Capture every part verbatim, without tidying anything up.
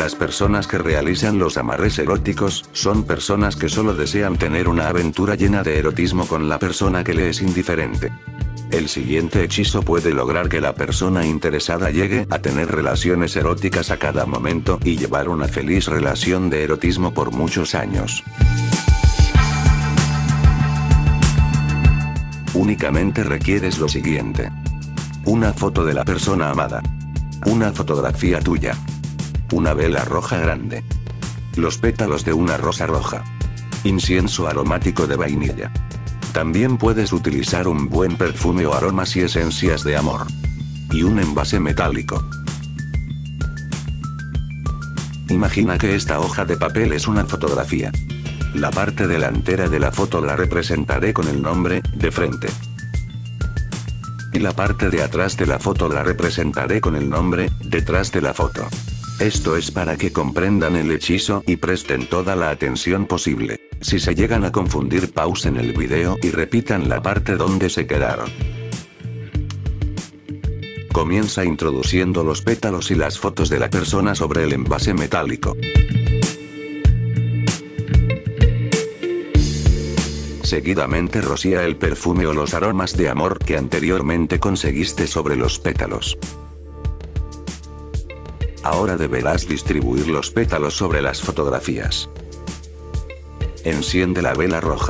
Las personas que realizan los amarres eróticos, son personas que solo desean tener una aventura llena de erotismo con la persona que le es indiferente. El siguiente hechizo puede lograr que la persona interesada llegue a tener relaciones eróticas a cada momento y llevar una feliz relación de erotismo por muchos años. Únicamente requieres lo siguiente: una foto de la persona amada, una fotografía tuya, una vela roja grande, los pétalos de una rosa roja, incienso aromático de vainilla. También puedes utilizar un buen perfume o aromas y esencias de amor. Y un envase metálico. Imagina que esta hoja de papel es una fotografía. La parte delantera de la foto la representaré con el nombre, de frente. Y la parte de atrás de la foto la representaré con el nombre, detrás de la foto. Esto es para que comprendan el hechizo y presten toda la atención posible. Si se llegan a confundir, pausen el video y repitan la parte donde se quedaron. Comienza introduciendo los pétalos y las fotos de la persona sobre el envase metálico. Seguidamente rocía el perfume o los aromas de amor que anteriormente conseguiste sobre los pétalos. Ahora deberás distribuir los pétalos sobre las fotografías. Enciende la vela roja.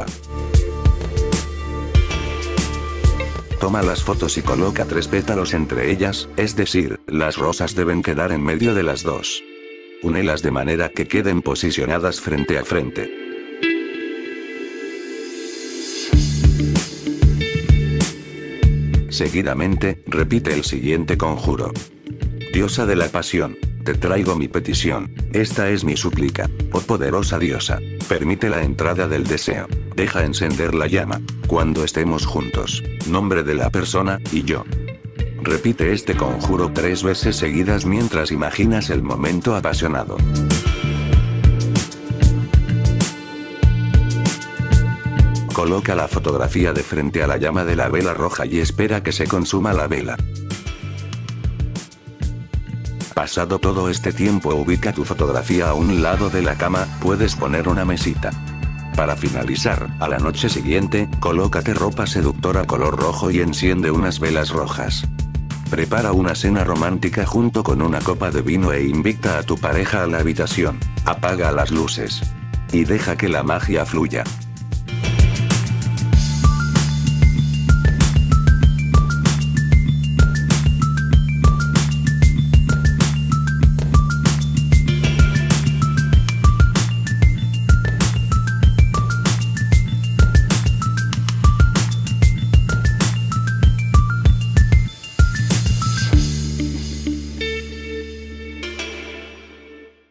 Toma las fotos y coloca tres pétalos entre ellas, es decir, las rosas deben quedar en medio de las dos. Únelas de manera que queden posicionadas frente a frente. Seguidamente, repite el siguiente conjuro. Diosa de la pasión, te traigo mi petición, esta es mi súplica, oh poderosa diosa, permite la entrada del deseo, deja encender la llama, cuando estemos juntos, nombre de la persona, y yo. Repite este conjuro tres veces seguidas mientras imaginas el momento apasionado. Coloca la fotografía de frente a la llama de la vela roja y espera que se consuma la vela. Pasado todo este tiempo, ubica tu fotografía a un lado de la cama, puedes poner una mesita. Para finalizar, a la noche siguiente, colócate ropa seductora color rojo y enciende unas velas rojas. Prepara una cena romántica junto con una copa de vino e invita a tu pareja a la habitación. Apaga las luces. Y deja que la magia fluya.